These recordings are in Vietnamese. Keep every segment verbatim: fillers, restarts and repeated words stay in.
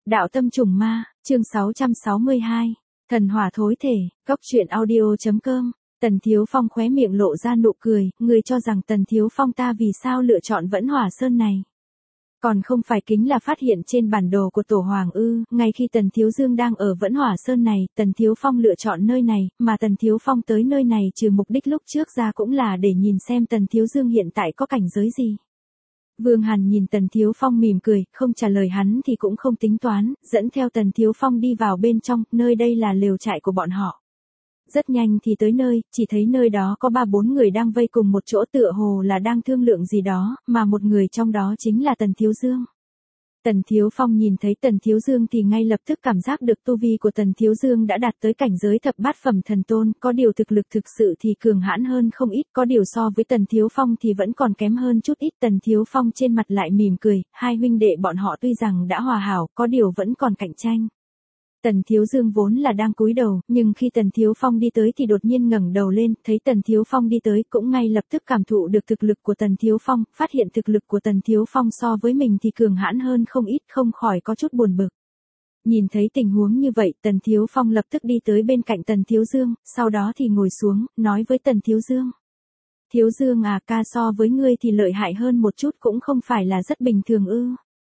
Đạo tâm trùng ma, chương sáu trăm sáu mươi hai. Thần hỏa thối thể, góc truyện audio.com. Tần Thiếu Phong khóe miệng lộ ra nụ cười, người cho rằng Tần Thiếu Phong ta vì sao lựa chọn Vẫn Hỏa Sơn này. Còn không phải kính là phát hiện trên bản đồ của Tổ Hoàng ư, ngay khi Tần Thiếu Dương đang ở Vẫn Hỏa Sơn này, Tần Thiếu Phong lựa chọn nơi này, mà Tần Thiếu Phong tới nơi này trừ mục đích lúc trước ra cũng là để nhìn xem Tần Thiếu Dương hiện tại có cảnh giới gì. Vương Hàn nhìn Tần Thiếu Phong mỉm cười, không trả lời hắn thì cũng không tính toán, dẫn theo Tần Thiếu Phong đi vào bên trong, nơi đây là lều trại của bọn họ. Rất nhanh thì tới nơi, chỉ thấy nơi đó có ba bốn người đang vây cùng một chỗ tựa hồ là đang thương lượng gì đó, mà một người trong đó chính là Tần Thiếu Dương. Tần Thiếu Phong nhìn thấy Tần Thiếu Dương thì ngay lập tức cảm giác được tu vi của Tần Thiếu Dương đã đạt tới cảnh giới thập bát phẩm thần tôn, có điều thực lực thực sự thì cường hãn hơn không ít, có điều so với Tần Thiếu Phong thì vẫn còn kém hơn chút ít. Tần Thiếu Phong trên mặt lại mỉm cười, hai huynh đệ bọn họ tuy rằng đã hòa hảo, có điều vẫn còn cạnh tranh. Tần Thiếu Dương vốn là đang cúi đầu, nhưng khi Tần Thiếu Phong đi tới thì đột nhiên ngẩng đầu lên, thấy Tần Thiếu Phong đi tới cũng ngay lập tức cảm thụ được thực lực của Tần Thiếu Phong, phát hiện thực lực của Tần Thiếu Phong so với mình thì cường hãn hơn không ít, không khỏi có chút buồn bực. Nhìn thấy tình huống như vậy, Tần Thiếu Phong lập tức đi tới bên cạnh Tần Thiếu Dương, sau đó thì ngồi xuống, nói với Tần Thiếu Dương. Thiếu Dương à, ca so với ngươi thì lợi hại hơn một chút cũng không phải là rất bình thường ư.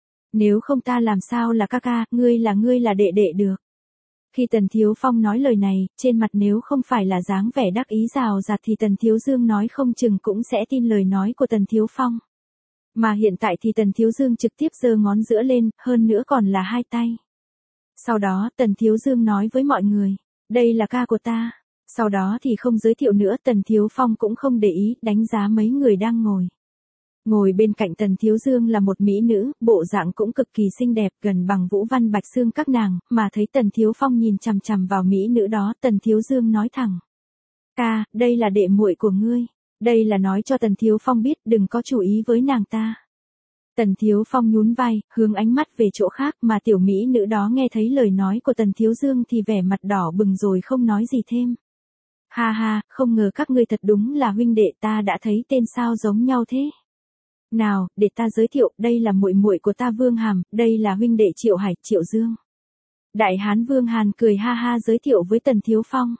Nếu không ta làm sao là ca ca, ngươi là ngươi là đệ đệ được. Khi Tần Thiếu Phong nói lời này, trên mặt nếu không phải là dáng vẻ đắc ý rào rạt thì Tần Thiếu Dương nói không chừng cũng sẽ tin lời nói của Tần Thiếu Phong. Mà hiện tại thì Tần Thiếu Dương trực tiếp giơ ngón giữa lên, hơn nữa còn là hai tay. Sau đó Tần Thiếu Dương nói với mọi người, đây là ca của ta. Sau đó thì không giới thiệu nữa, Tần Thiếu Phong cũng không để ý, đánh giá mấy người đang ngồi. Ngồi bên cạnh Tần Thiếu Dương là một mỹ nữ, bộ dạng cũng cực kỳ xinh đẹp, gần bằng Vũ Văn Bạch Xương các nàng, mà thấy Tần Thiếu Phong nhìn chằm chằm vào mỹ nữ đó, Tần Thiếu Dương nói thẳng. Ca, đây là đệ muội của ngươi. Đây là nói cho Tần Thiếu Phong biết đừng có chú ý với nàng ta. Tần Thiếu Phong nhún vai, hướng ánh mắt về chỗ khác, mà tiểu mỹ nữ đó nghe thấy lời nói của Tần Thiếu Dương thì vẻ mặt đỏ bừng rồi không nói gì thêm. Ha ha, không ngờ các ngươi thật đúng là huynh đệ, ta đã thấy tên sao giống nhau thế. Nào, để ta giới thiệu, đây là muội muội của ta Vương Hàm, đây là huynh đệ Triệu Hải, Triệu Dương. Đại hán Vương Hàn cười ha ha giới thiệu với Tần Thiếu Phong.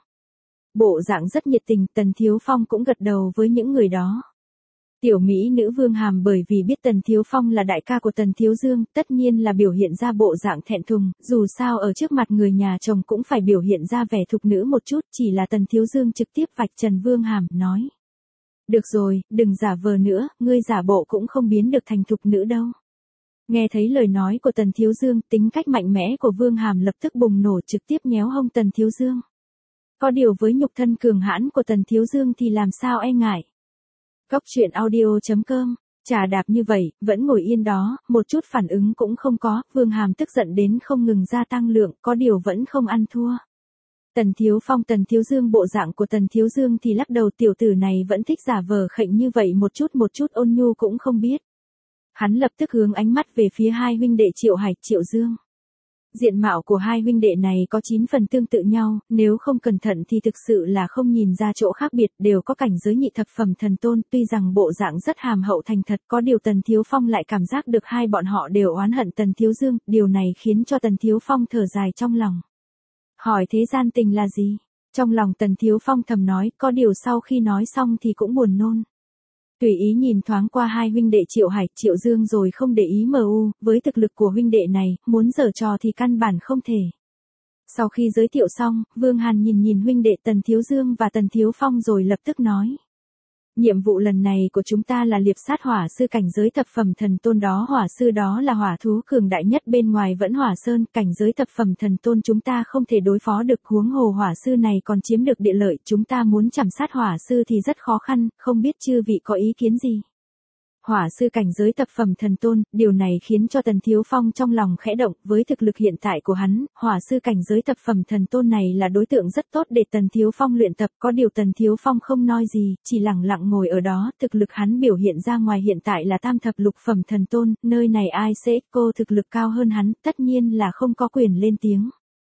Bộ dạng rất nhiệt tình, Tần Thiếu Phong cũng gật đầu với những người đó. Tiểu mỹ nữ Vương Hàm bởi vì biết Tần Thiếu Phong là đại ca của Tần Thiếu Dương, tất nhiên là biểu hiện ra bộ dạng thẹn thùng, dù sao ở trước mặt người nhà chồng cũng phải biểu hiện ra vẻ thục nữ một chút, chỉ là Tần Thiếu Dương trực tiếp vạch trần Vương Hàm, nói. Được rồi, đừng giả vờ nữa, ngươi giả bộ cũng không biến được thành thục nữ đâu. Nghe thấy lời nói của Tần Thiếu Dương, tính cách mạnh mẽ của Vương Hàm lập tức bùng nổ, trực tiếp nhéo hông Tần Thiếu Dương. Có điều với nhục thân cường hãn của Tần Thiếu Dương thì làm sao e ngại. Góc truyện audio.com, trà đạp như vậy, vẫn ngồi yên đó, một chút phản ứng cũng không có, Vương Hàm tức giận đến không ngừng gia tăng lượng, có điều vẫn không ăn thua. Tần Thiếu Phong Tần Thiếu Dương bộ dạng của Tần Thiếu Dương thì lắc đầu, tiểu tử này vẫn thích giả vờ khệnh như vậy, một chút một chút ôn nhu cũng không biết. Hắn lập tức hướng ánh mắt về phía hai huynh đệ Triệu Hải, Triệu Dương. Diện mạo của hai huynh đệ này có chín phần tương tự nhau, nếu không cẩn thận thì thực sự là không nhìn ra chỗ khác biệt, đều có cảnh giới nhị thập phẩm thần tôn, tuy rằng bộ dạng rất hàm hậu thành thật, có điều Tần Thiếu Phong lại cảm giác được hai bọn họ đều oán hận Tần Thiếu Dương, điều này khiến cho Tần Thiếu Phong thở dài trong lòng. Hỏi thế gian tình là gì? Trong lòng Tần Thiếu Phong thầm nói, có điều sau khi nói xong thì cũng buồn nôn. Tùy ý nhìn thoáng qua hai huynh đệ Triệu Hải, Triệu Dương rồi không để ý mờ u, với thực lực của huynh đệ này, muốn giở trò thì căn bản không thể. Sau khi giới thiệu xong, Vương Hàn nhìn nhìn huynh đệ Tần Thiếu Dương và Tần Thiếu Phong rồi lập tức nói. Nhiệm vụ lần này của chúng ta là liệp sát hỏa sư cảnh giới thập phẩm thần tôn đó, hỏa sư đó là hỏa thú cường đại nhất bên ngoài Vẫn Hỏa Sơn, cảnh giới thập phẩm thần tôn chúng ta không thể đối phó được, huống hồ hỏa sư này còn chiếm được địa lợi, chúng ta muốn chảm sát hỏa sư thì rất khó khăn, không biết chư vị có ý kiến gì. Hỏa sư cảnh giới thập phẩm thần tôn, điều này khiến cho Tần Thiếu Phong trong lòng khẽ động, với thực lực hiện tại của hắn, hỏa sư cảnh giới thập phẩm thần tôn này là đối tượng rất tốt để Tần Thiếu Phong luyện tập, có điều Tần Thiếu Phong không nói gì, chỉ lặng lặng ngồi ở đó, thực lực hắn biểu hiện ra ngoài hiện tại là tam thập lục phẩm thần tôn, nơi này ai sẽ cô thực lực cao hơn hắn, tất nhiên là không có quyền lên tiếng.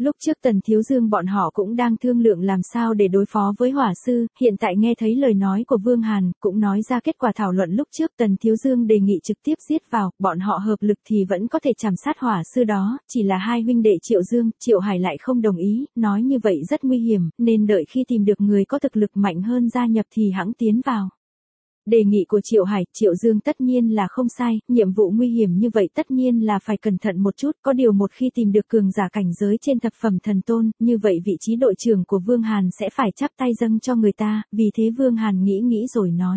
Lúc trước Tần Thiếu Dương bọn họ cũng đang thương lượng làm sao để đối phó với hỏa sư, hiện tại nghe thấy lời nói của Vương Hàn, cũng nói ra kết quả thảo luận lúc trước Tần Thiếu Dương đề nghị trực tiếp giết vào, bọn họ hợp lực thì vẫn có thể chảm sát hỏa sư đó, chỉ là hai huynh đệ Triệu Dương, Triệu Hải lại không đồng ý, nói như vậy rất nguy hiểm, nên đợi khi tìm được người có thực lực mạnh hơn gia nhập thì hẵng tiến vào. Đề nghị của Triệu Hải, Triệu Dương tất nhiên là không sai, nhiệm vụ nguy hiểm như vậy tất nhiên là phải cẩn thận một chút, có điều một khi tìm được cường giả cảnh giới trên thập phẩm thần tôn, như vậy vị trí đội trưởng của Vương Hàn sẽ phải chắp tay dâng cho người ta, vì thế Vương Hàn nghĩ nghĩ rồi nói.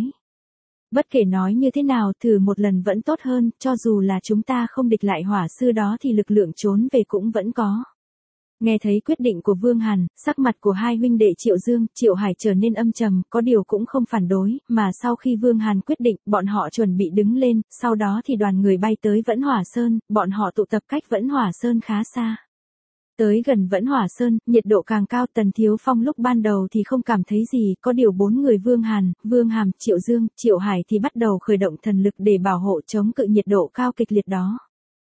Bất kể nói như thế nào, thử một lần vẫn tốt hơn, cho dù là chúng ta không địch lại hỏa sư đó thì lực lượng trốn về cũng vẫn có. Nghe thấy quyết định của Vương Hàn, sắc mặt của hai huynh đệ Triệu Dương, Triệu Hải trở nên âm trầm, có điều cũng không phản đối, mà sau khi Vương Hàn quyết định, bọn họ chuẩn bị đứng lên, sau đó thì đoàn người bay tới Vẫn Hỏa Sơn, bọn họ tụ tập cách Vẫn Hỏa Sơn khá xa. Tới gần Vẫn Hỏa Sơn, nhiệt độ càng cao. Tần Thiếu Phong lúc ban đầu thì không cảm thấy gì, có điều bốn người Vương Hàn, Vương Hàm, Triệu Dương, Triệu Hải thì bắt đầu khởi động thần lực để bảo hộ chống cự nhiệt độ cao kịch liệt đó.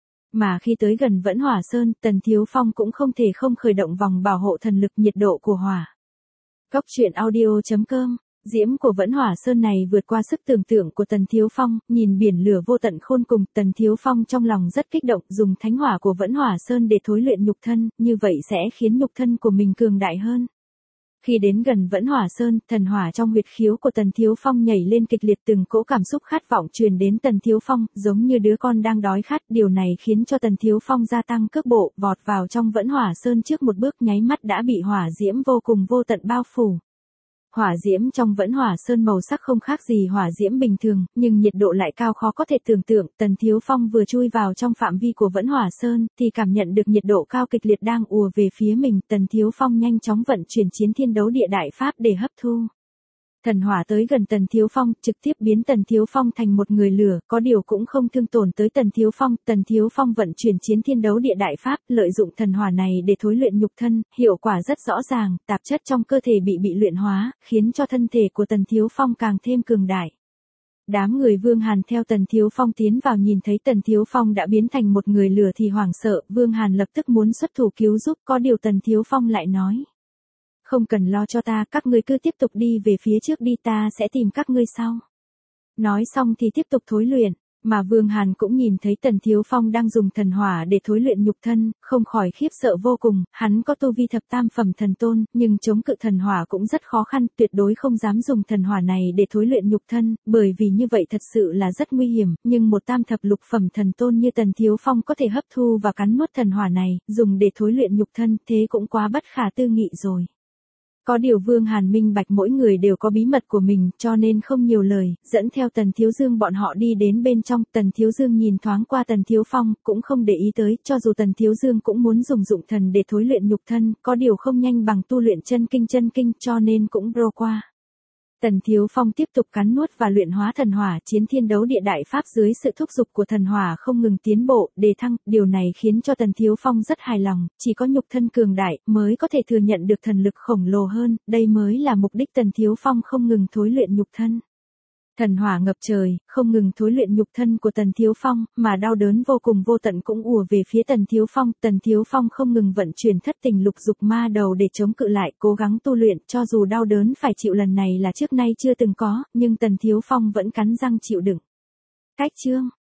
Mà khi tới gần Vẫn Hỏa Sơn, Tần Thiếu Phong cũng không thể không khởi động vòng bảo hộ thần lực nhiệt độ của hỏa. Góc truyện audio chấm com. Diễm của Vẫn Hỏa Sơn này vượt qua sức tưởng tượng của Tần Thiếu Phong, nhìn biển lửa vô tận khôn cùng, Tần Thiếu Phong trong lòng rất kích động, dùng thánh hỏa của Vẫn Hỏa Sơn để thối luyện nhục thân, như vậy sẽ khiến nhục thân của mình cường đại hơn. Khi đến gần Vẫn Hỏa Sơn, thần hỏa trong huyệt khiếu của Tần Thiếu Phong nhảy lên kịch liệt, từng cỗ cảm xúc khát vọng truyền đến Tần Thiếu Phong, giống như đứa con đang đói khát, điều này khiến cho Tần Thiếu Phong gia tăng cước bộ, vọt vào trong Vẫn Hỏa Sơn trước một bước, nháy mắt đã bị hỏa diễm vô cùng vô tận bao phủ. Hỏa diễm trong Vẫn Hỏa Sơn màu sắc không khác gì hỏa diễm bình thường, nhưng nhiệt độ lại cao khó có thể tưởng tượng. Tần Thiếu Phong vừa chui vào trong phạm vi của Vẫn Hỏa Sơn, thì cảm nhận được nhiệt độ cao kịch liệt đang ùa về phía mình. Tần Thiếu Phong nhanh chóng vận chuyển chiến thiên đấu địa đại pháp để hấp thu. Thần hỏa tới gần Tần Thiếu Phong, trực tiếp biến Tần Thiếu Phong thành một người lửa, có điều cũng không thương tổn tới Tần Thiếu Phong. Tần Thiếu Phong vận chuyển chiến thiên đấu địa đại pháp, lợi dụng thần hỏa này để thối luyện nhục thân, hiệu quả rất rõ ràng, tạp chất trong cơ thể bị bị luyện hóa, khiến cho thân thể của Tần Thiếu Phong càng thêm cường đại. Đám người Vương Hàn theo Tần Thiếu Phong tiến vào, nhìn thấy Tần Thiếu Phong đã biến thành một người lửa thì hoảng sợ, Vương Hàn lập tức muốn xuất thủ cứu giúp, có điều Tần Thiếu Phong lại nói. Không cần lo cho ta, các ngươi cứ tiếp tục đi về phía trước đi, ta sẽ tìm các ngươi sau. Nói xong thì tiếp tục thối luyện, mà Vương Hàn cũng nhìn thấy Tần Thiếu Phong đang dùng thần hỏa để thối luyện nhục thân, không khỏi khiếp sợ vô cùng, hắn có tu vi thập tam phẩm thần tôn, nhưng chống cự thần hỏa cũng rất khó khăn, tuyệt đối không dám dùng thần hỏa này để thối luyện nhục thân, bởi vì như vậy thật sự là rất nguy hiểm, nhưng một tam thập lục phẩm thần tôn như Tần Thiếu Phong có thể hấp thu và cắn nuốt thần hỏa này, dùng để thối luyện nhục thân, thế cũng quá bất khả tư nghị rồi. Có điều Vương Hàn minh bạch mỗi người đều có bí mật của mình, cho nên không nhiều lời, dẫn theo Tần Thiếu Dương bọn họ đi đến bên trong. Tần Thiếu Dương nhìn thoáng qua Tần Thiếu Phong, cũng không để ý tới, cho dù Tần Thiếu Dương cũng muốn dùng dụng thần để thối luyện nhục thân, có điều không nhanh bằng tu luyện chân kinh chân kinh, cho nên cũng bro qua. Tần Thiếu Phong tiếp tục cắn nuốt và luyện hóa thần hỏa, chiến thiên đấu địa đại pháp dưới sự thúc giục của thần hỏa không ngừng tiến bộ, đề thăng, điều này khiến cho Tần Thiếu Phong rất hài lòng, chỉ có nhục thân cường đại mới có thể thừa nhận được thần lực khổng lồ hơn, đây mới là mục đích Tần Thiếu Phong không ngừng thối luyện nhục thân. Thần hỏa ngập trời, không ngừng thối luyện nhục thân của Tần Thiếu Phong, mà đau đớn vô cùng vô tận cũng ùa về phía Tần Thiếu Phong. Tần Thiếu Phong không ngừng vận chuyển thất tình lục dục ma đầu để chống cự lại, cố gắng tu luyện, cho dù đau đớn phải chịu lần này là trước nay chưa từng có, nhưng Tần Thiếu Phong vẫn cắn răng chịu đựng. Cách chương